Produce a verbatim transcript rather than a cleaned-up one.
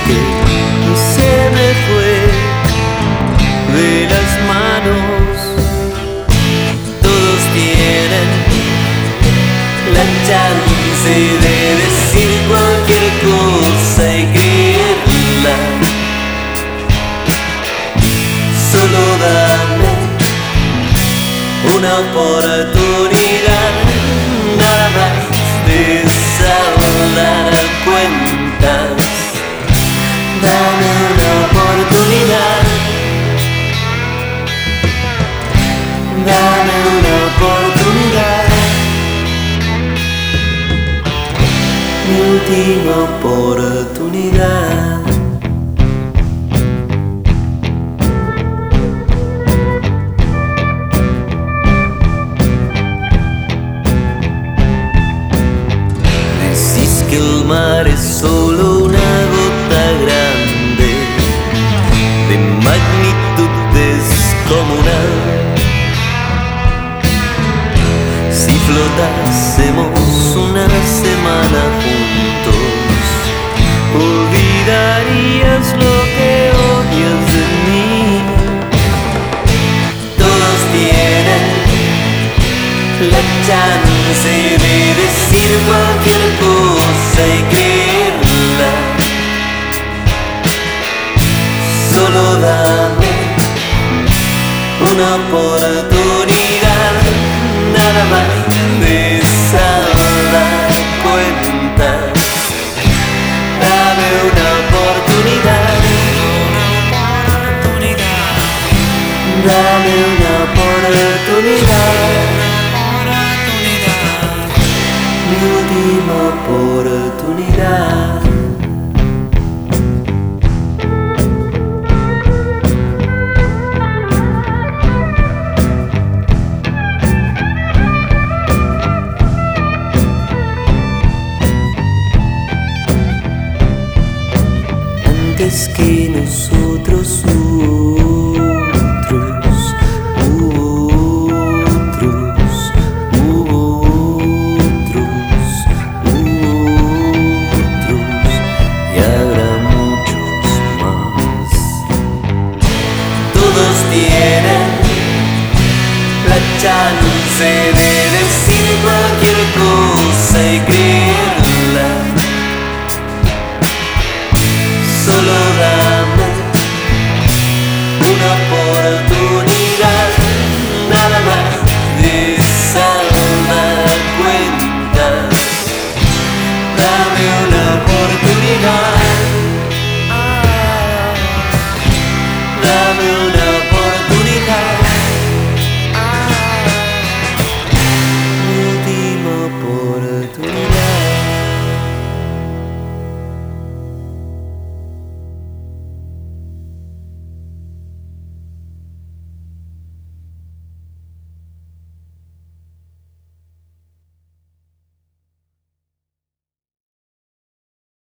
que se me fue de las manos. Todos tienen la chance de decir cualquier cosa y creerla. Solo dame una oportunidad, nada más de saldar cuentas. Dame una oportunidad, dame una oportunidad, mi última oportunidad. Que el mar es solo una gota grande de magnitud descomunal. Si flotásemos una semana juntos, olvidarías lo que odias de mí. Todos tienen la chance de decir cualquier cosa y creerla. Solo dame una oportunidad, nada más de saldar cuentas. Dame una oportunidad, dame una oportunidad, mi última oportunidad. Antes que nosotros otros, otros, otros, otros, y habrá muchos más. Todos tienen la chance de decir cualquier cosa y creerla. Solo da